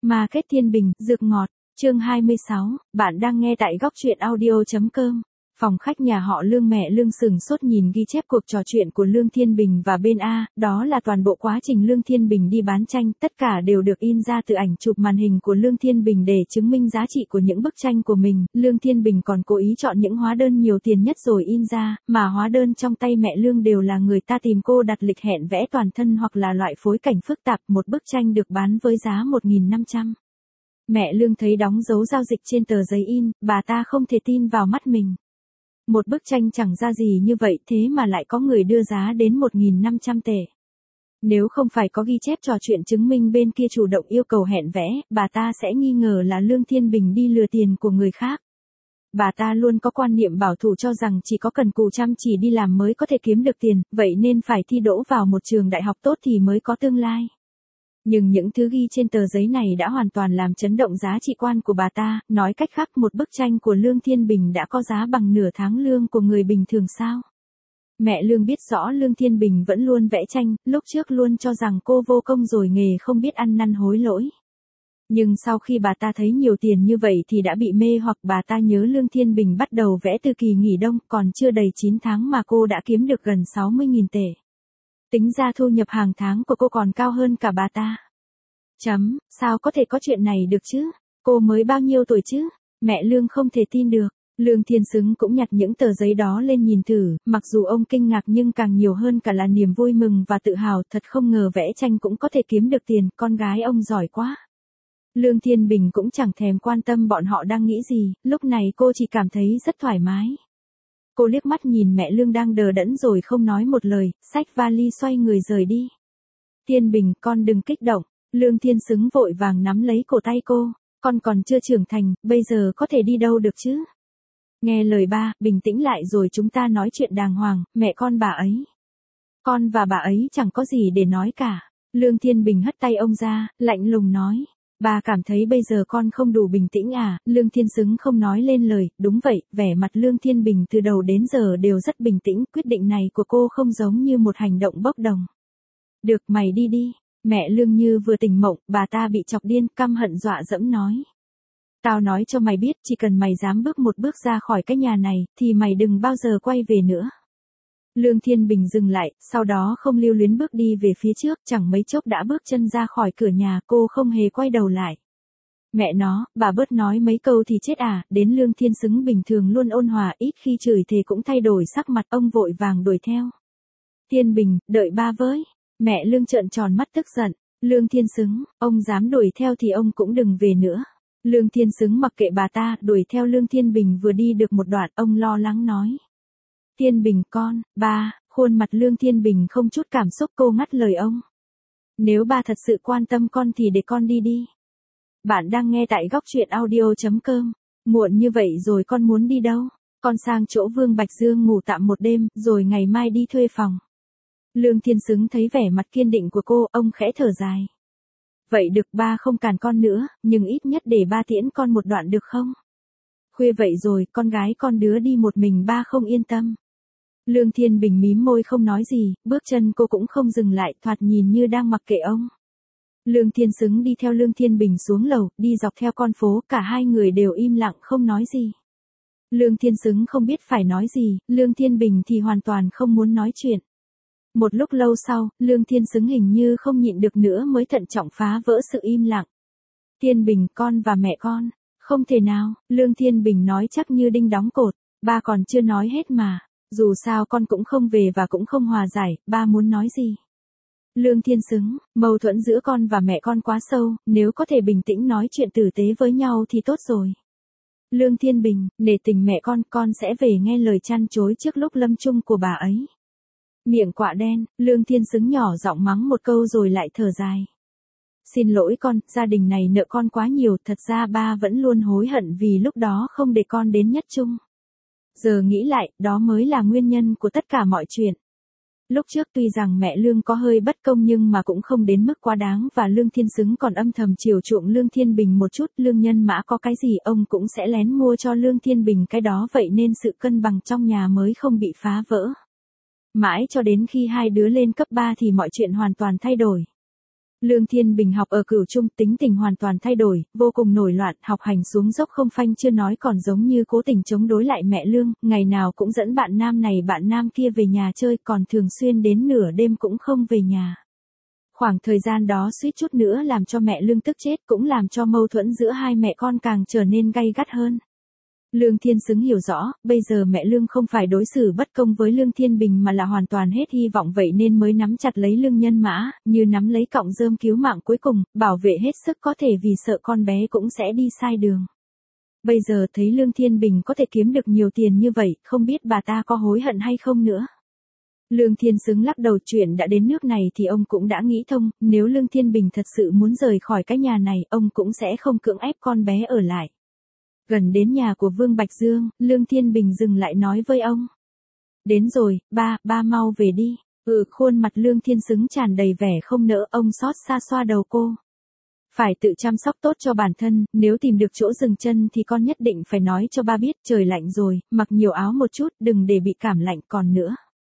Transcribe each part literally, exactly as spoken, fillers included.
Market Thiên Bình, dược ngọt, chương hai mươi sáu, bạn đang nghe tại góc truyện audio.com. Phòng khách nhà họ Lương, mẹ Lương sừng sốt nhìn ghi chép cuộc trò chuyện của Lương Thiên Bình và bên A, đó là toàn bộ quá trình Lương Thiên Bình đi bán tranh, tất cả đều được in ra từ ảnh chụp màn hình của Lương Thiên Bình để chứng minh giá trị của những bức tranh của mình. Lương Thiên Bình còn cố ý chọn những hóa đơn nhiều tiền nhất rồi in ra, mà hóa đơn trong tay mẹ Lương đều là người ta tìm cô đặt lịch hẹn vẽ toàn thân hoặc là loại phối cảnh phức tạp. Một bức tranh được bán với giá một nghìn năm trăm. Mẹ Lương thấy đóng dấu giao dịch trên tờ giấy in, bà ta không thể tin vào mắt mình. Một bức tranh chẳng ra gì như vậy thế mà lại có người đưa giá đến một nghìn năm trăm tệ. Nếu không phải có ghi chép trò chuyện chứng minh bên kia chủ động yêu cầu hẹn vẽ, bà ta sẽ nghi ngờ là Lương Thiên Bình đi lừa tiền của người khác. Bà ta luôn có quan niệm bảo thủ cho rằng chỉ có cần cù chăm chỉ đi làm mới có thể kiếm được tiền, vậy nên phải thi đỗ vào một trường đại học tốt thì mới có tương lai. Nhưng những thứ ghi trên tờ giấy này đã hoàn toàn làm chấn động giá trị quan của bà ta, nói cách khác một bức tranh của Lương Thiên Bình đã có giá bằng nửa tháng lương của người bình thường sao. Mẹ Lương biết rõ Lương Thiên Bình vẫn luôn vẽ tranh, lúc trước luôn cho rằng cô vô công rồi nghề không biết ăn năn hối lỗi. Nhưng sau khi bà ta thấy nhiều tiền như vậy thì đã bị mê hoặc. Bà ta nhớ Lương Thiên Bình bắt đầu vẽ từ kỳ nghỉ đông, còn chưa đầy chín tháng mà cô đã kiếm được gần sáu mươi nghìn tệ. Tính ra thu nhập hàng tháng của cô còn cao hơn cả bà ta. Chấm, sao có thể có chuyện này được chứ? Cô mới bao nhiêu tuổi chứ? Mẹ Lương không thể tin được. Lương Thiên Xứng cũng nhặt những tờ giấy đó lên nhìn thử, mặc dù ông kinh ngạc nhưng càng nhiều hơn cả là niềm vui mừng và tự hào, thật không ngờ vẽ tranh cũng có thể kiếm được tiền, con gái ông giỏi quá. Lương Thiên Bình cũng chẳng thèm quan tâm bọn họ đang nghĩ gì, lúc này cô chỉ cảm thấy rất thoải mái. Cô liếc mắt nhìn mẹ Lương đang đờ đẫn rồi không nói một lời, xách vali xoay người rời đi. Thiên Bình, con đừng kích động. Lương Thiên Xứng vội vàng nắm lấy cổ tay cô, con còn chưa trưởng thành, bây giờ có thể đi đâu được chứ? Nghe lời ba, bình tĩnh lại rồi chúng ta nói chuyện đàng hoàng, mẹ con bà ấy. Con và bà ấy chẳng có gì để nói cả. Lương Thiên Bình hất tay ông ra, lạnh lùng nói. Bà cảm thấy bây giờ con không đủ bình tĩnh à? Lương Thiên Xứng không nói lên lời, đúng vậy, vẻ mặt Lương Thiên Bình từ đầu đến giờ đều rất bình tĩnh, quyết định này của cô không giống như một hành động bốc đồng. Được, mày đi đi. Mẹ Lương như vừa tỉnh mộng, bà ta bị chọc điên, căm hận dọa dẫm nói. Tao nói cho mày biết, chỉ cần mày dám bước một bước ra khỏi cái nhà này, thì mày đừng bao giờ quay về nữa. Lương Thiên Bình dừng lại, sau đó không lưu luyến bước đi về phía trước, chẳng mấy chốc đã bước chân ra khỏi cửa nhà, cô không hề quay đầu lại. Mẹ nó, bà bớt nói mấy câu thì chết à, đến Lương Thiên Xứng bình thường luôn ôn hòa, ít khi chửi thề cũng thay đổi sắc mặt, ông vội vàng đuổi theo. Thiên Bình, đợi ba với. Mẹ Lương trợn tròn mắt tức giận. Lương Thiên Xứng, ông dám đuổi theo thì ông cũng đừng về nữa. Lương Thiên Xứng mặc kệ bà ta, đuổi theo Lương Thiên Bình vừa đi được một đoạn, ông lo lắng nói. Thiên Bình con, ba, khuôn mặt Lương Thiên Bình không chút cảm xúc, cô ngắt lời ông. Nếu ba thật sự quan tâm con thì để con đi đi. Bạn đang nghe tại góc truyện audio.com. Muộn như vậy rồi con muốn đi đâu? Con sang chỗ Vương Bạch Dương ngủ tạm một đêm, rồi ngày mai đi thuê phòng. Lương Thiên Xứng thấy vẻ mặt kiên định của cô, ông khẽ thở dài. Vậy được, ba không cản con nữa, nhưng ít nhất để ba tiễn con một đoạn được không? Khuya vậy rồi, con gái con đứa đi một mình ba không yên tâm. Lương Thiên Bình mím môi không nói gì, bước chân cô cũng không dừng lại, thoạt nhìn như đang mặc kệ ông. Lương Thiên Xứng đi theo Lương Thiên Bình xuống lầu, đi dọc theo con phố, cả hai người đều im lặng không nói gì. Lương Thiên Xứng không biết phải nói gì, Lương Thiên Bình thì hoàn toàn không muốn nói chuyện. Một lúc lâu sau, Lương Thiên Xứng hình như không nhịn được nữa mới thận trọng phá vỡ sự im lặng. Thiên Bình, con và mẹ con. Không thể nào, Lương Thiên Bình nói chắc như đinh đóng cột. Ba còn chưa nói hết mà. Dù sao con cũng không về và cũng không hòa giải, ba muốn nói gì? Lương Thiên Xứng, mâu thuẫn giữa con và mẹ con quá sâu, nếu có thể bình tĩnh nói chuyện tử tế với nhau thì tốt rồi. Lương Thiên Bình, nể tình mẹ con, con sẽ về nghe lời chăn chối trước lúc lâm chung của bà ấy. Miệng quạ đen, Lương Thiên Xứng nhỏ giọng mắng một câu rồi lại thở dài. Xin lỗi con, gia đình này nợ con quá nhiều, thật ra ba vẫn luôn hối hận vì lúc đó không để con đến nhất chung. Giờ nghĩ lại, đó mới là nguyên nhân của tất cả mọi chuyện. Lúc trước tuy rằng mẹ Lương có hơi bất công nhưng mà cũng không đến mức quá đáng và Lương Thiên Xứng còn âm thầm chiều chuộng Lương Thiên Bình một chút. Lương Nhân Mã có cái gì ông cũng sẽ lén mua cho Lương Thiên Bình cái đó, vậy nên sự cân bằng trong nhà mới không bị phá vỡ. Mãi cho đến khi hai đứa lên cấp ba thì mọi chuyện hoàn toàn thay đổi. Lương Thiên Bình học ở Cửu Trung, tính tình hoàn toàn thay đổi, vô cùng nổi loạn, học hành xuống dốc không phanh chưa nói còn giống như cố tình chống đối lại mẹ Lương, ngày nào cũng dẫn bạn nam này bạn nam kia về nhà chơi, còn thường xuyên đến nửa đêm cũng không về nhà. Khoảng thời gian đó suýt chút nữa làm cho mẹ Lương tức chết, cũng làm cho mâu thuẫn giữa hai mẹ con càng trở nên gay gắt hơn. Lương Thiên Xứng hiểu rõ, bây giờ mẹ Lương không phải đối xử bất công với Lương Thiên Bình mà là hoàn toàn hết hy vọng, vậy nên mới nắm chặt lấy Lương Nhân Mã, như nắm lấy cọng rơm cứu mạng cuối cùng, bảo vệ hết sức có thể vì sợ con bé cũng sẽ đi sai đường. Bây giờ thấy Lương Thiên Bình có thể kiếm được nhiều tiền như vậy, không biết bà ta có hối hận hay không nữa. Lương Thiên Xứng lắc đầu, chuyện đã đến nước này thì ông cũng đã nghĩ thông, nếu Lương Thiên Bình thật sự muốn rời khỏi cái nhà này, ông cũng sẽ không cưỡng ép con bé ở lại. Gần đến nhà của Vương Bạch Dương, Lương Thiên Bình dừng lại nói với ông. Đến rồi, ba, ba mau về đi. Ừ, khuôn mặt Lương Thiên Xứng tràn đầy vẻ không nỡ, ông xót xa xoa đầu cô. Phải tự chăm sóc tốt cho bản thân, nếu tìm được chỗ dừng chân thì con nhất định phải nói cho ba biết, trời lạnh rồi, mặc nhiều áo một chút, đừng để bị cảm lạnh còn nữa.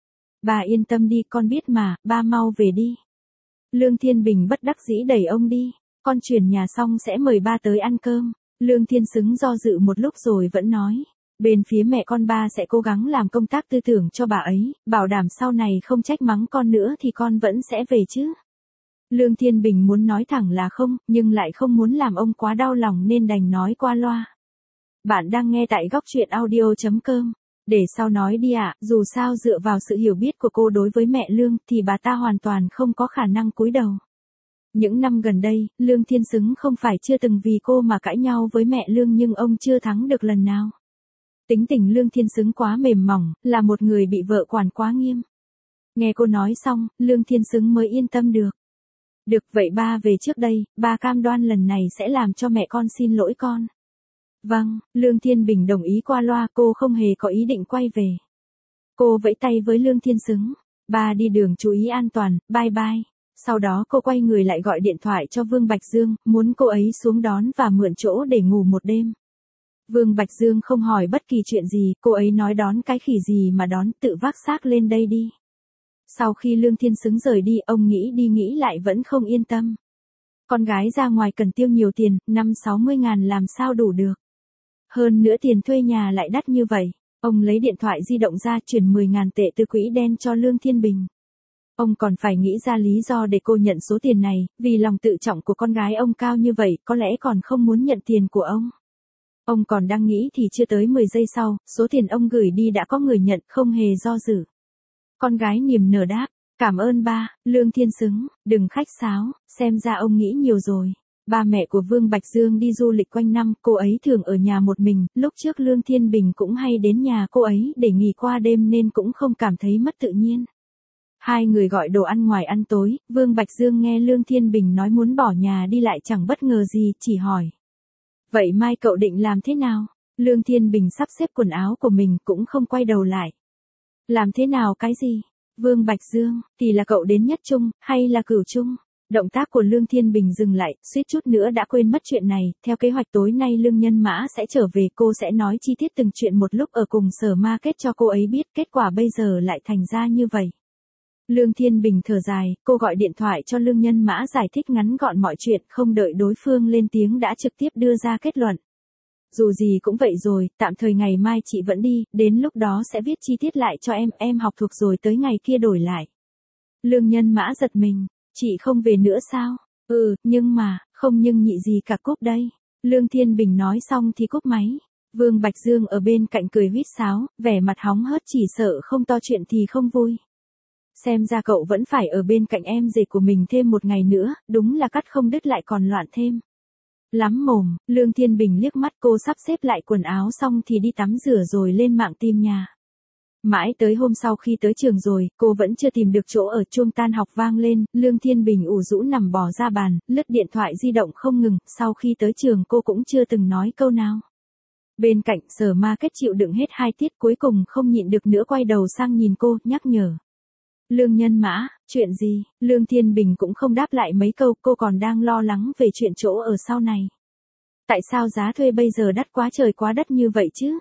Ba yên tâm đi, con biết mà, ba mau về đi. Lương Thiên Bình bất đắc dĩ đẩy ông đi, con chuyển nhà xong sẽ mời ba tới ăn cơm. Lương Thiên Xứng do dự một lúc rồi vẫn nói, bên phía mẹ con ba sẽ cố gắng làm công tác tư tưởng cho bà ấy, bảo đảm sau này không trách mắng con nữa thì con vẫn sẽ về chứ. Lương Thiên Bình muốn nói thẳng là không, nhưng lại không muốn làm ông quá đau lòng nên đành nói qua loa. Bạn đang nghe tại góc truyện audio chấm com. Để sau nói đi ạ, à, dù sao dựa vào sự hiểu biết của cô đối với mẹ Lương thì bà ta hoàn toàn không có khả năng cúi đầu. Những năm gần đây, Lương Thiên Xứng không phải chưa từng vì cô mà cãi nhau với mẹ Lương nhưng ông chưa thắng được lần nào. Tính tình Lương Thiên Xứng quá mềm mỏng, là một người bị vợ quản quá nghiêm. Nghe cô nói xong, Lương Thiên Xứng mới yên tâm được. Được vậy ba về trước đây, ba cam đoan lần này sẽ làm cho mẹ con xin lỗi con. Vâng, Lương Thiên Bình đồng ý qua loa, cô không hề có ý định quay về. Cô vẫy tay với Lương Thiên Xứng. Ba đi đường chú ý an toàn, bye bye. Sau đó cô quay người lại gọi điện thoại cho Vương Bạch Dương, muốn cô ấy xuống đón và mượn chỗ để ngủ một đêm. Vương Bạch Dương không hỏi bất kỳ chuyện gì, cô ấy nói đón cái khỉ gì mà đón, tự vác xác lên đây đi. Sau khi Lương Thiên Xứng rời đi, ông nghĩ đi nghĩ lại vẫn không yên tâm. Con gái ra ngoài cần tiêu nhiều tiền, năm sáu mươi ngàn làm sao đủ được. Hơn nữa tiền thuê nhà lại đắt như vậy. Ông lấy điện thoại di động ra chuyển mười ngàn tệ từ quỹ đen cho Lương Thiên Bình. Ông còn phải nghĩ ra lý do để cô nhận số tiền này, vì lòng tự trọng của con gái ông cao như vậy, có lẽ còn không muốn nhận tiền của ông. Ông còn đang nghĩ thì chưa tới mười giây sau, số tiền ông gửi đi đã có người nhận, không hề do dự. Con gái niềm nở đáp, cảm ơn ba, Lương Thiên Xứng, đừng khách sáo, xem ra ông nghĩ nhiều rồi. Ba mẹ của Vương Bạch Dương đi du lịch quanh năm, cô ấy thường ở nhà một mình, lúc trước Lương Thiên Bình cũng hay đến nhà cô ấy để nghỉ qua đêm nên cũng không cảm thấy mất tự nhiên. Hai người gọi đồ ăn ngoài ăn tối, Vương Bạch Dương nghe Lương Thiên Bình nói muốn bỏ nhà đi lại chẳng bất ngờ gì, chỉ hỏi. Vậy mai cậu định làm thế nào? Lương Thiên Bình sắp xếp quần áo của mình cũng không quay đầu lại. Làm thế nào cái gì? Vương Bạch Dương, thì là cậu đến Nhất Trung, hay là Cửu Trung? Động tác của Lương Thiên Bình dừng lại, suýt chút nữa đã quên mất chuyện này, theo kế hoạch tối nay Lương Nhân Mã sẽ trở về, cô sẽ nói chi tiết từng chuyện một lúc ở cùng Sở Market cho cô ấy biết, kết quả bây giờ lại thành ra như vậy. Lương Thiên Bình thở dài, cô gọi điện thoại cho Lương Nhân Mã giải thích ngắn gọn mọi chuyện, không đợi đối phương lên tiếng đã trực tiếp đưa ra kết luận. Dù gì cũng vậy rồi, tạm thời ngày mai chị vẫn đi, đến lúc đó sẽ viết chi tiết lại cho em, em học thuộc rồi tới ngày kia đổi lại. Lương Nhân Mã giật mình, chị không về nữa sao? Ừ, nhưng mà, không nhưng nhị gì cả, cúp đây. Lương Thiên Bình nói xong thì cúp máy. Vương Bạch Dương ở bên cạnh cười huýt sáo, vẻ mặt hóng hớt, chỉ sợ không to chuyện thì không vui. Xem ra cậu vẫn phải ở bên cạnh em rể của mình thêm một ngày nữa, đúng là cắt không đứt lại còn loạn thêm. Lắm mồm, Lương Thiên Bình liếc mắt cô sắp xếp lại quần áo xong thì đi tắm rửa rồi lên mạng tìm nhà. Mãi tới hôm sau khi tới trường rồi, cô vẫn chưa tìm được chỗ ở, chuông tan học vang lên, Lương Thiên Bình ủ rũ nằm bò ra bàn, lướt điện thoại di động không ngừng, sau khi tới trường cô cũng chưa từng nói câu nào. Bên cạnh Sở Market chịu đựng hết hai tiết cuối cùng không nhịn được nữa quay đầu sang nhìn cô, nhắc nhở. Lương Nhân Mã, chuyện gì? Lương Thiên Bình cũng không đáp lại mấy câu, cô còn đang lo lắng về chuyện chỗ ở sau này. Tại sao giá thuê bây giờ đắt quá trời quá đắt như vậy chứ?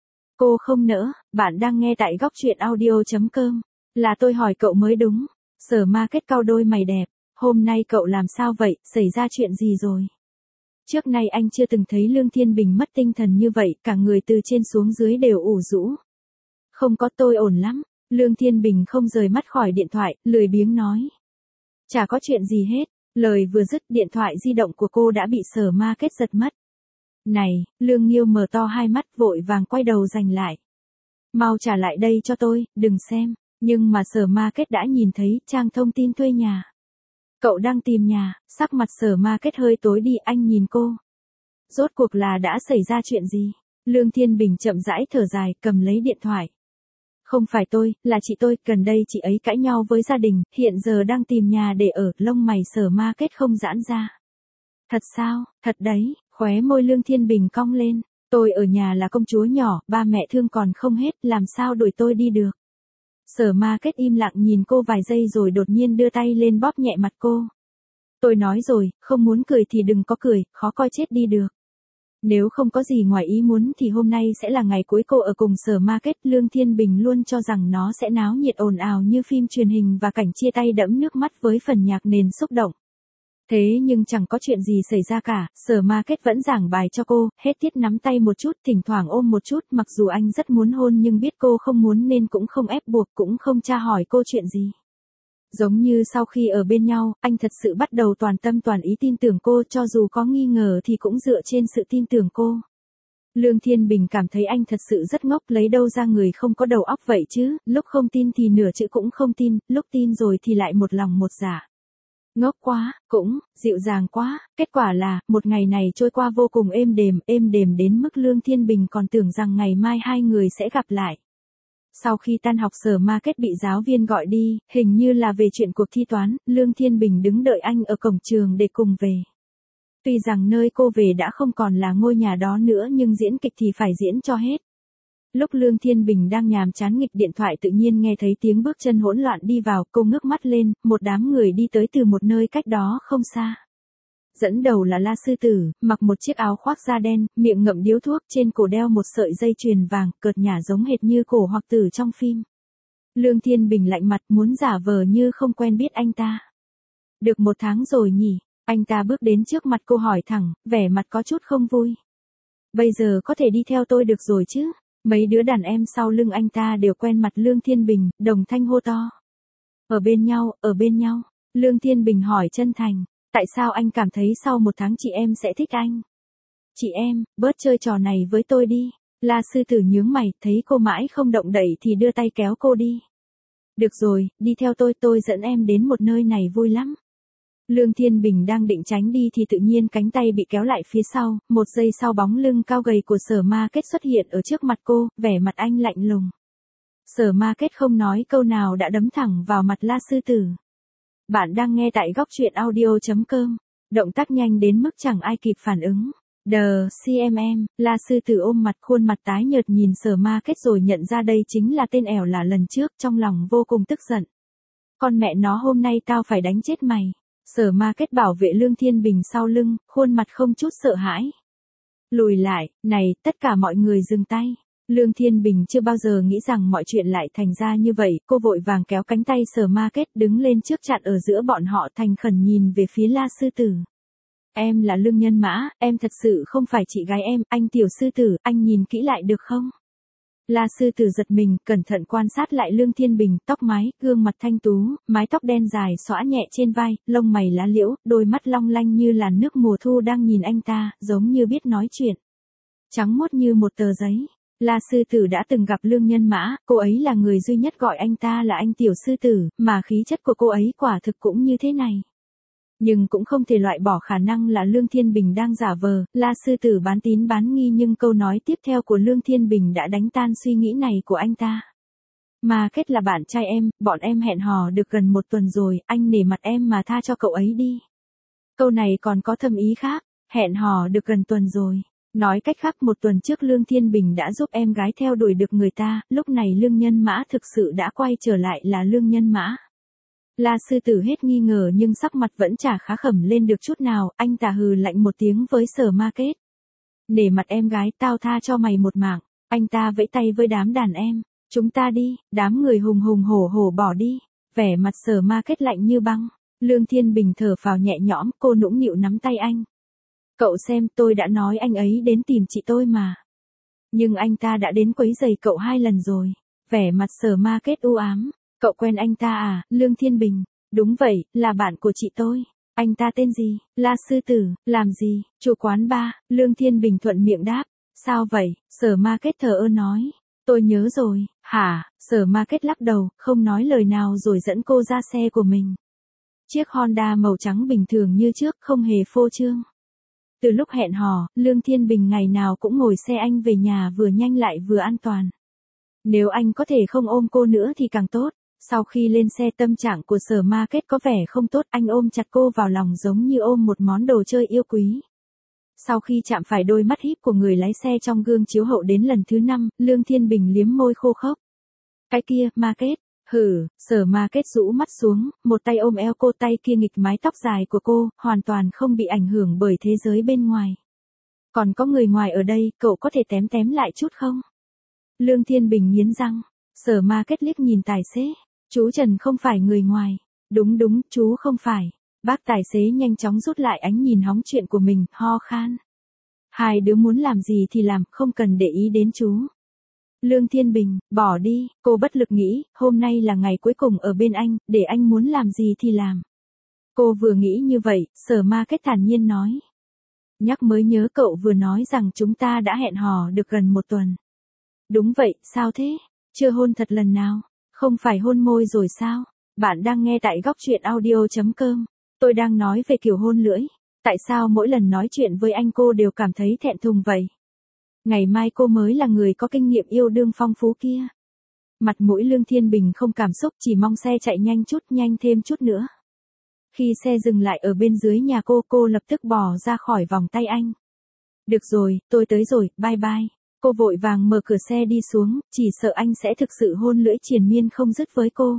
Cô không nỡ, bạn đang nghe tại góc truyện audio chấm com. Là tôi hỏi cậu mới đúng. Sở Market cau đôi mày đẹp. Hôm nay cậu làm sao vậy, xảy ra chuyện gì rồi? Trước nay anh chưa từng thấy Lương Thiên Bình mất tinh thần như vậy, cả người từ trên xuống dưới đều ủ rũ. Không có, tôi ổn lắm. Lương Thiên Bình không rời mắt khỏi điện thoại, lười biếng nói. Chả có chuyện gì hết. Lời vừa dứt, điện thoại di động của cô đã bị Sở Ma Kết giật mất. Này, Lương Nghiêu mở to hai mắt vội vàng quay đầu giành lại. Mau trả lại đây cho tôi, đừng xem. Nhưng mà Sở Ma Kết đã nhìn thấy trang thông tin thuê nhà. Cậu đang tìm nhà, sắc mặt Sở Ma Kết hơi tối đi, anh nhìn cô. Rốt cuộc là đã xảy ra chuyện gì? Lương Thiên Bình chậm rãi thở dài, cầm lấy điện thoại. Không phải tôi, là chị tôi, gần đây chị ấy cãi nhau với gia đình, hiện giờ đang tìm nhà để ở, lông mày Sở Ma Kết không giãn ra. Thật sao, thật đấy, khóe môi Lương Thiên Bình cong lên. Tôi ở nhà là công chúa nhỏ, ba mẹ thương còn không hết, làm sao đuổi tôi đi được. Sở Ma Kết im lặng nhìn cô vài giây rồi đột nhiên đưa tay lên bóp nhẹ mặt cô. Tôi nói rồi, không muốn cười thì đừng có cười, khó coi chết đi được. Nếu không có gì ngoài ý muốn thì hôm nay sẽ là ngày cuối cô ở cùng Sở Ma Kết. Lương Thiên Bình luôn cho rằng nó sẽ náo nhiệt ồn ào như phim truyền hình và cảnh chia tay đẫm nước mắt với phần nhạc nền xúc động. Thế nhưng chẳng có chuyện gì xảy ra cả, Sở Ma Kết vẫn giảng bài cho cô, hết tiết nắm tay một chút, thỉnh thoảng ôm một chút, mặc dù anh rất muốn hôn nhưng biết cô không muốn nên cũng không ép buộc, cũng không tra hỏi cô chuyện gì. Giống như sau khi ở bên nhau, anh thật sự bắt đầu toàn tâm toàn ý tin tưởng cô, cho dù có nghi ngờ thì cũng dựa trên sự tin tưởng cô. Lương Thiên Bình cảm thấy anh thật sự rất ngốc, lấy đâu ra người không có đầu óc vậy chứ, lúc không tin thì nửa chữ cũng không tin, lúc tin rồi thì lại một lòng một dạ. Ngốc quá, cũng, dịu dàng quá, kết quả là, một ngày này trôi qua vô cùng êm đềm, êm đềm đến mức Lương Thiên Bình còn tưởng rằng ngày mai hai người sẽ gặp lại. Sau khi tan học Sở Ma Kết bị giáo viên gọi đi, hình như là về chuyện cuộc thi toán, Lương Thiên Bình đứng đợi anh ở cổng trường để cùng về. Tuy rằng nơi cô về đã không còn là ngôi nhà đó nữa nhưng diễn kịch thì phải diễn cho hết. Lúc Lương Thiên Bình đang nhàm chán nghịch điện thoại tự nhiên nghe thấy tiếng bước chân hỗn loạn đi vào, cô ngước mắt lên, một đám người đi tới từ một nơi cách đó không xa. Dẫn đầu là La Sư Tử, mặc một chiếc áo khoác da đen, miệng ngậm điếu thuốc, trên cổ đeo một sợi dây chuyền vàng, cợt nhả giống hệt như cổ hoặc tử trong phim. Lương Thiên Bình lạnh mặt muốn giả vờ như không quen biết anh ta. Được một tháng rồi nhỉ, anh ta bước đến trước mặt cô hỏi thẳng, vẻ mặt có chút không vui. Bây giờ có thể đi theo tôi được rồi chứ? Mấy đứa đàn em sau lưng anh ta đều quen mặt Lương Thiên Bình, đồng thanh hô to. Ở bên nhau, ở bên nhau. Lương Thiên Bình hỏi chân thành, tại sao anh cảm thấy sau một tháng chị em sẽ thích anh? Chị em, bớt chơi trò này với tôi đi. La Sư Tử nhướng mày, thấy cô mãi không động đậy thì đưa tay kéo cô đi. Được rồi, đi theo tôi, tôi dẫn em đến một nơi này vui lắm. Lương Thiên Bình đang định tránh đi thì tự nhiên cánh tay bị kéo lại phía sau, một giây sau bóng lưng cao gầy của Sở Ma Kết xuất hiện ở trước mặt cô, vẻ mặt anh lạnh lùng. Sở Ma Kết không nói câu nào đã đấm thẳng vào mặt La Sư Tử. Bạn đang nghe tại góc truyện audio chấm com, động tác nhanh đến mức chẳng ai kịp phản ứng. Đờ, xê em em, La Sư Tử ôm mặt khuôn mặt tái nhợt nhìn Sở Ma Kết rồi nhận ra đây chính là tên ẻo là lần trước, trong lòng vô cùng tức giận. Con mẹ nó hôm nay tao phải đánh chết mày. Sở Ma Kết bảo vệ Lương Thiên Bình sau lưng, khuôn mặt không chút sợ hãi. Lùi lại, này, tất cả mọi người dừng tay. Lương Thiên Bình chưa bao giờ nghĩ rằng mọi chuyện lại thành ra như vậy, cô vội vàng kéo cánh tay Sở Ma Kết đứng lên trước chặn ở giữa bọn họ thành khẩn nhìn về phía La Sư Tử. Em là Lương Nhân Mã, em thật sự không phải chị gái em, anh Tiểu Sư Tử, anh nhìn kỹ lại được không? La Sư Tử giật mình, cẩn thận quan sát lại Lương Thiên Bình, tóc mái, gương mặt thanh tú, mái tóc đen dài xõa nhẹ trên vai, lông mày lá liễu, đôi mắt long lanh như làn nước mùa thu đang nhìn anh ta, giống như biết nói chuyện. Trắng muốt như một tờ giấy. La Sư Tử đã từng gặp Lương Nhân Mã, cô ấy là người duy nhất gọi anh ta là anh Tiểu Sư Tử, mà khí chất của cô ấy quả thực cũng như thế này. Nhưng cũng không thể loại bỏ khả năng là Lương Thiên Bình đang giả vờ, La Sư Tử bán tín bán nghi nhưng câu nói tiếp theo của Lương Thiên Bình đã đánh tan suy nghĩ này của anh ta. Mà Kết là bạn trai em, bọn em hẹn hò được gần một tuần rồi, anh nể mặt em mà tha cho cậu ấy đi. Câu này còn có thâm ý khác, hẹn hò được gần tuần rồi. Nói cách khác một tuần trước Lương Thiên Bình đã giúp em gái theo đuổi được người ta, lúc này Lương Nhân Mã thực sự đã quay trở lại là Lương Nhân Mã. La Sư Tử hết nghi ngờ nhưng sắc mặt vẫn chả khá khẩm lên được chút nào, anh ta hừ lạnh một tiếng với Sở Ma Kết. Nể mặt em gái, tao tha cho mày một mạng, anh ta vẫy tay với đám đàn em, chúng ta đi, đám người hùng hùng hổ hổ bỏ đi, vẻ mặt Sở Ma Kết lạnh như băng. Lương Thiên Bình thở phào nhẹ nhõm, cô nũng nịu nắm tay anh. Cậu xem, tôi đã nói anh ấy đến tìm chị tôi mà. Nhưng anh ta đã đến quấy rầy cậu hai lần rồi. Vẻ mặt Sở Ma Kết u ám. Cậu quen anh ta à, Lương Thiên Bình? Đúng vậy, là bạn của chị tôi. Anh ta tên gì? La Sư Tử. Làm gì? Chủ quán bar. Lương Thiên Bình thuận miệng đáp. Sao vậy? Sở Ma Kết thờ ơ nói. Tôi nhớ rồi. Hả? Sở Ma Kết lắc đầu, không nói lời nào rồi dẫn cô ra xe của mình. Chiếc Honda màu trắng bình thường như trước, không hề phô trương. Từ lúc hẹn hò, Lương Thiên Bình ngày nào cũng ngồi xe anh về nhà, vừa nhanh lại vừa an toàn. Nếu anh có thể không ôm cô nữa thì càng tốt. Sau khi lên xe, tâm trạng của Sở Ma Kết có vẻ không tốt, anh ôm chặt cô vào lòng giống như ôm một món đồ chơi yêu quý. Sau khi chạm phải đôi mắt híp của người lái xe trong gương chiếu hậu đến lần thứ năm, Lương Thiên Bình liếm môi khô khốc. Cái kia, Ma Kết. Hử, Sở Ma Kết rũ mắt xuống, một tay ôm eo cô, tay kia nghịch mái tóc dài của cô, hoàn toàn không bị ảnh hưởng bởi thế giới bên ngoài. Còn có người ngoài ở đây, cậu có thể tém tém lại chút không? Lương Thiên Bình nghiến răng. Sở Ma Kết liếc nhìn tài xế. Chú Trần không phải người ngoài. Đúng đúng, chú không phải. Bác tài xế nhanh chóng rút lại ánh nhìn hóng chuyện của mình, ho khan. Hai đứa muốn làm gì thì làm, không cần để ý đến chú. Lương Thiên Bình, bỏ đi, cô bất lực nghĩ, hôm nay là ngày cuối cùng ở bên anh, để anh muốn làm gì thì làm. Cô vừa nghĩ như vậy, Sở Ma Kết thản nhiên nói. Nhắc mới nhớ cậu vừa nói rằng chúng ta đã hẹn hò được gần một tuần. Đúng vậy, sao thế? Chưa hôn thật lần nào? Không phải hôn môi rồi sao? Bạn đang nghe tại góc truyện audio chấm com. Tôi đang nói về kiểu hôn lưỡi. Tại sao mỗi lần nói chuyện với anh cô đều cảm thấy thẹn thùng vậy? Ngày mai cô mới là người có kinh nghiệm yêu đương phong phú kia. Mặt mũi Lương Thiên Bình không cảm xúc, chỉ mong xe chạy nhanh chút, nhanh thêm chút nữa. Khi xe dừng lại ở bên dưới nhà cô, cô lập tức bỏ ra khỏi vòng tay anh. Được rồi, tôi tới rồi, bye bye. Cô vội vàng mở cửa xe đi xuống, chỉ sợ anh sẽ thực sự hôn lưỡi triền miên không dứt với cô.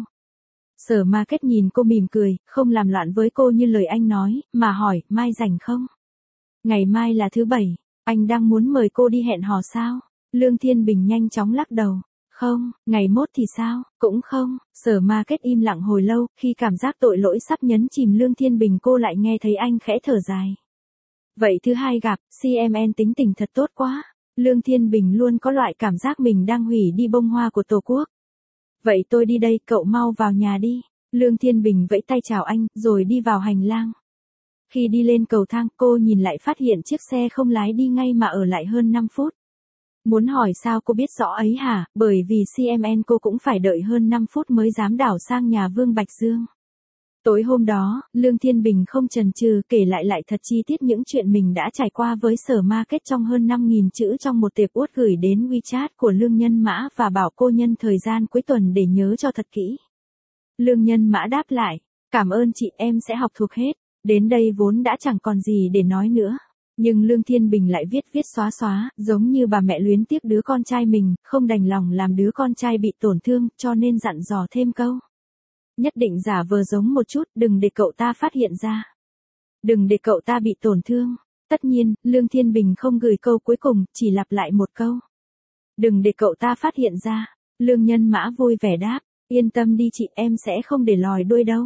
Sở Ma Kết nhìn cô mỉm cười, không làm loạn với cô như lời anh nói, mà hỏi, mai rảnh không? Ngày mai là thứ bảy, anh đang muốn mời cô đi hẹn hò sao? Lương Thiên Bình nhanh chóng lắc đầu. Không, ngày mốt thì sao? Cũng không. Sở Ma Kết im lặng hồi lâu, khi cảm giác tội lỗi sắp nhấn chìm Lương Thiên Bình, cô lại nghe thấy anh khẽ thở dài. Vậy thứ hai gặp, xê em en tính tình thật tốt quá. Lương Thiên Bình luôn có loại cảm giác mình đang hủy đi bông hoa của Tổ quốc. Vậy tôi đi đây, cậu mau vào nhà đi. Lương Thiên Bình vẫy tay chào anh, rồi đi vào hành lang. Khi đi lên cầu thang, cô nhìn lại phát hiện chiếc xe không lái đi ngay mà ở lại hơn năm phút. Muốn hỏi sao cô biết rõ ấy hả, bởi vì xê em en cô cũng phải đợi hơn năm phút mới dám đảo sang nhà Vương Bạch Dương. Tối hôm đó, Lương Thiên Bình không chần chừ kể lại lại thật chi tiết những chuyện mình đã trải qua với Sở Ma Kết trong hơn năm nghìn chữ trong một tệp uất gửi đến WeChat của Lương Nhân Mã và bảo cô nhân thời gian cuối tuần để nhớ cho thật kỹ. Lương Nhân Mã đáp lại, cảm ơn chị, em sẽ học thuộc hết, đến đây vốn đã chẳng còn gì để nói nữa. Nhưng Lương Thiên Bình lại viết viết xóa xóa, giống như bà mẹ luyến tiếc đứa con trai mình, không đành lòng làm đứa con trai bị tổn thương, cho nên dặn dò thêm câu. Nhất định giả vờ giống một chút, đừng để cậu ta phát hiện ra. Đừng để cậu ta bị tổn thương. Tất nhiên, Lương Thiên Bình không gửi câu cuối cùng, chỉ lặp lại một câu. Đừng để cậu ta phát hiện ra. Lương Nhân Mã vui vẻ đáp, yên tâm đi chị, em sẽ không để lòi đuôi đâu.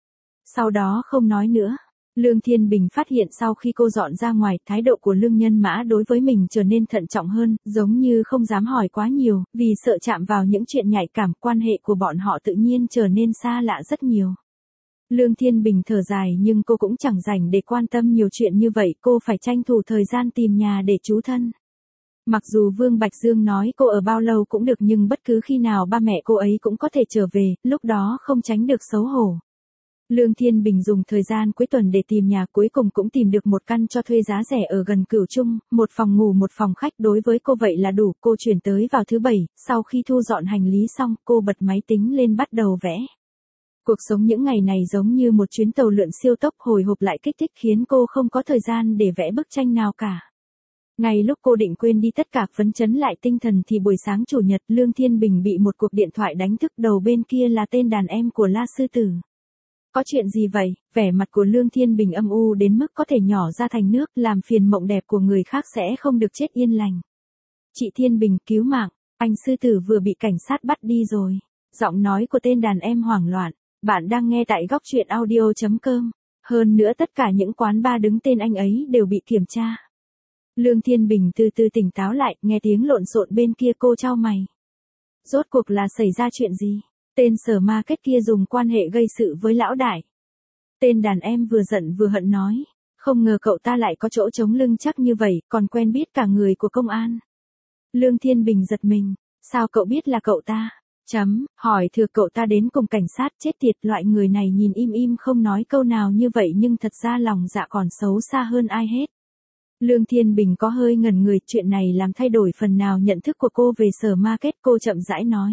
Sau đó không nói nữa. Lương Thiên Bình phát hiện sau khi cô dọn ra ngoài, thái độ của Lương Nhân Mã đối với mình trở nên thận trọng hơn, giống như không dám hỏi quá nhiều, vì sợ chạm vào những chuyện nhạy cảm, quan hệ của bọn họ tự nhiên trở nên xa lạ rất nhiều. Lương Thiên Bình thở dài nhưng cô cũng chẳng rảnh để quan tâm nhiều chuyện như vậy, cô phải tranh thủ thời gian tìm nhà để trú thân. Mặc dù Vương Bạch Dương nói cô ở bao lâu cũng được nhưng bất cứ khi nào ba mẹ cô ấy cũng có thể trở về, lúc đó không tránh được xấu hổ. Lương Thiên Bình dùng thời gian cuối tuần để tìm nhà, cuối cùng cũng tìm được một căn cho thuê giá rẻ ở gần Cửu Trung, một phòng ngủ một phòng khách, đối với cô vậy là đủ. Cô chuyển tới vào thứ bảy, sau khi thu dọn hành lý xong, cô bật máy tính lên bắt đầu vẽ. Cuộc sống những ngày này giống như một chuyến tàu lượn siêu tốc, hồi hộp lại kích thích khiến cô không có thời gian để vẽ bức tranh nào cả. Ngay lúc cô định quên đi tất cả, phấn chấn lại tinh thần thì buổi sáng chủ nhật, Lương Thiên Bình bị một cuộc điện thoại đánh thức, đầu bên kia là tên đàn em của La Sư Tử. Có chuyện gì vậy? Vẻ mặt của Lương Thiên Bình âm u đến mức có thể nhỏ ra thành nước, làm phiền mộng đẹp của người khác sẽ không được chết yên lành. Chị Thiên Bình, cứu mạng, anh Sư Tử vừa bị cảnh sát bắt đi rồi. Giọng nói của tên đàn em hoảng loạn. Bạn đang nghe tại góc chuyện audio chấm com. Hơn nữa tất cả những quán bar đứng tên anh ấy đều bị kiểm tra. Lương Thiên Bình từ từ tỉnh táo lại, nghe tiếng lộn xộn bên kia cô chau mày. Rốt cuộc là xảy ra chuyện gì? Tên Sở Market kia dùng quan hệ gây sự với lão đại. Tên đàn em vừa giận vừa hận nói. Không ngờ cậu ta lại có chỗ chống lưng chắc như vậy, còn quen biết cả người của công an. Lương Thiên Bình giật mình. Sao cậu biết là cậu ta? Chấm, hỏi thừa cậu ta đến cùng cảnh sát, chết tiệt, loại người này nhìn im im không nói câu nào như vậy nhưng thật ra lòng dạ còn xấu xa hơn ai hết. Lương Thiên Bình có hơi ngẩn người, chuyện này làm thay đổi phần nào nhận thức của cô về Sở Market, cô chậm rãi nói.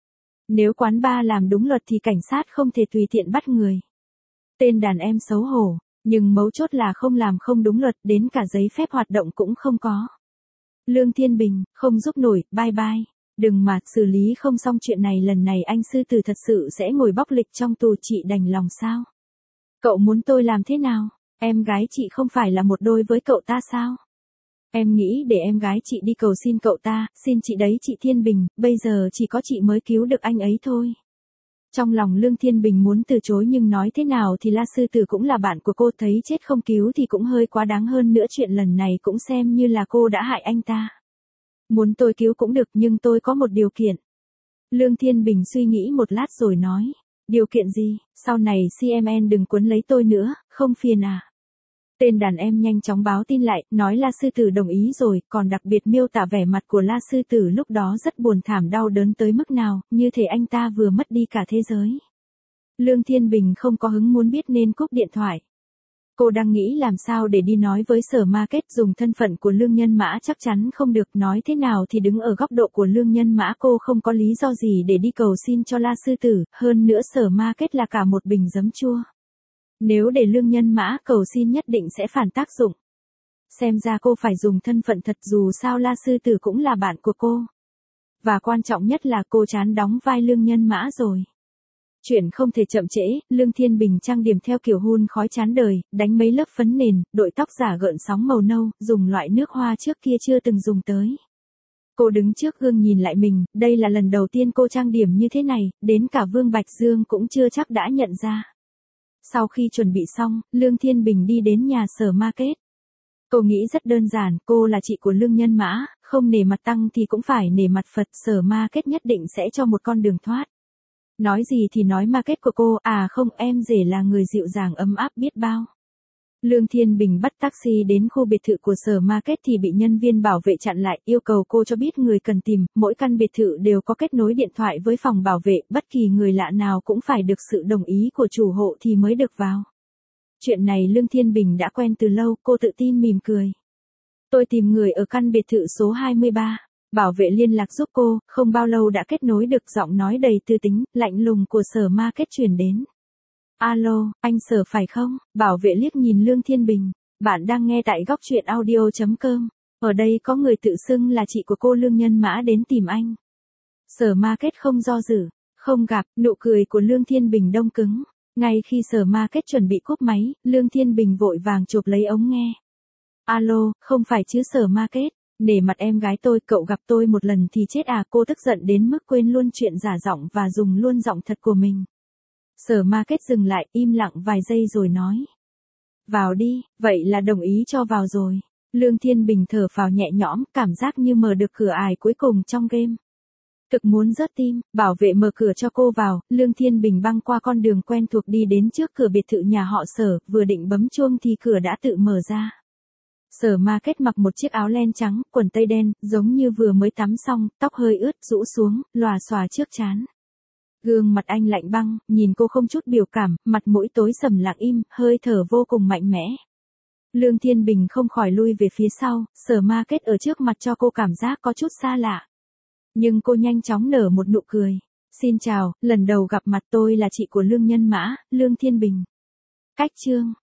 Nếu quán bar làm đúng luật thì cảnh sát không thể tùy tiện bắt người. Tên đàn em xấu hổ, nhưng mấu chốt là không làm không đúng luật, đến cả giấy phép hoạt động cũng không có. Lương Thiên Bình, không giúp nổi, bye bye. Đừng mà, xử lý không xong chuyện này lần này anh sư tử thật sự sẽ ngồi bóc lịch trong tù, chị đành lòng sao? Cậu muốn tôi làm thế nào? Em gái chị không phải là một đôi với cậu ta sao? Em nghĩ để em gái chị đi cầu xin cậu ta, xin chị đấy chị Thiên Bình, bây giờ chỉ có chị mới cứu được anh ấy thôi. Trong lòng Lương Thiên Bình muốn từ chối nhưng nói thế nào thì La Sư Tử cũng là bạn của cô, thấy chết không cứu thì cũng hơi quá đáng, hơn nữa chuyện lần này cũng xem như là cô đã hại anh ta. Muốn tôi cứu cũng được nhưng tôi có một điều kiện. Lương Thiên Bình suy nghĩ một lát rồi nói. Điều kiện gì? Sau này xê em en đừng cuốn lấy tôi nữa, không phiền à? Tên đàn em nhanh chóng báo tin lại, nói La Sư Tử đồng ý rồi, còn đặc biệt miêu tả vẻ mặt của La Sư Tử lúc đó rất buồn thảm đau đớn tới mức nào, như thể anh ta vừa mất đi cả thế giới. Lương Thiên Bình không có hứng muốn biết nên cúp điện thoại. Cô đang nghĩ làm sao để đi nói với Sở Market, dùng thân phận của Lương Nhân Mã chắc chắn không được, nói thế nào thì đứng ở góc độ của Lương Nhân Mã cô không có lý do gì để đi cầu xin cho La Sư Tử, hơn nữa Sở Market là cả một bình giấm chua. Nếu để Lương Nhân Mã cầu xin nhất định sẽ phản tác dụng. Xem ra cô phải dùng thân phận thật, dù sao La Sư Tử cũng là bạn của cô. Và quan trọng nhất là cô chán đóng vai Lương Nhân Mã rồi. Chuyện không thể chậm trễ, Lương Thiên Bình trang điểm theo kiểu hun khói chán đời, đánh mấy lớp phấn nền, đội tóc giả gợn sóng màu nâu, dùng loại nước hoa trước kia chưa từng dùng tới. Cô đứng trước gương nhìn lại mình, đây là lần đầu tiên cô trang điểm như thế này, đến cả Vương Bạch Dương cũng chưa chắc đã nhận ra. Sau khi chuẩn bị xong, Lương Thiên Bình đi đến nhà Sở Market. Cô nghĩ rất đơn giản, cô là chị của Lương Nhân Mã, không nể mặt Tăng thì cũng phải nể mặt Phật, Sở Market nhất định sẽ cho một con đường thoát. Nói gì thì nói Market của cô, à không, em rể là người dịu dàng ấm áp biết bao. Lương Thiên Bình bắt taxi đến khu biệt thự của Sở Market thì bị nhân viên bảo vệ chặn lại, yêu cầu cô cho biết người cần tìm, mỗi căn biệt thự đều có kết nối điện thoại với phòng bảo vệ, bất kỳ người lạ nào cũng phải được sự đồng ý của chủ hộ thì mới được vào. Chuyện này Lương Thiên Bình đã quen từ lâu, cô tự tin mỉm cười. Tôi tìm người ở căn biệt thự số hai mươi ba. Bảo vệ liên lạc giúp cô, không bao lâu đã kết nối được, giọng nói đầy tư tính, lạnh lùng của Sở Market truyền đến. Alo, anh Sở phải không? Bảo vệ liếc nhìn Lương Thiên Bình. Bạn đang nghe tại góc chuyện audio chấm com. Ở đây có người tự xưng là chị của cô Lương Nhân Mã đến tìm anh. Sở Market không do dự, không gặp, nụ cười của Lương Thiên Bình đông cứng. Ngay khi Sở Market chuẩn bị cúp máy, Lương Thiên Bình vội vàng chụp lấy ống nghe. Alo, không phải chứ Sở Market. Nể mặt em gái tôi, cậu gặp tôi một lần thì chết à? Cô tức giận đến mức quên luôn chuyện giả giọng và dùng luôn giọng thật của mình. Sở Market dừng lại, im lặng vài giây rồi nói. Vào đi, vậy là đồng ý cho vào rồi. Lương Thiên Bình thở phào nhẹ nhõm, cảm giác như mở được cửa ải cuối cùng trong game. Thực muốn rớt tim, bảo vệ mở cửa cho cô vào, Lương Thiên Bình băng qua con đường quen thuộc đi đến trước cửa biệt thự nhà họ Sở, vừa định bấm chuông thì cửa đã tự mở ra. Sở Market mặc một chiếc áo len trắng, quần tây đen, giống như vừa mới tắm xong, tóc hơi ướt, rũ xuống, lòa xòa trước trán. Gương mặt anh lạnh băng, nhìn cô không chút biểu cảm, mặt mũi tối sầm lặng im, hơi thở vô cùng mạnh mẽ. Lương Thiên Bình không khỏi lui về phía sau, Sở Market ở trước mặt cho cô cảm giác có chút xa lạ. Nhưng cô nhanh chóng nở một nụ cười. Xin chào, lần đầu gặp mặt, tôi là chị của Lương Nhân Mã, Lương Thiên Bình. Cách chương.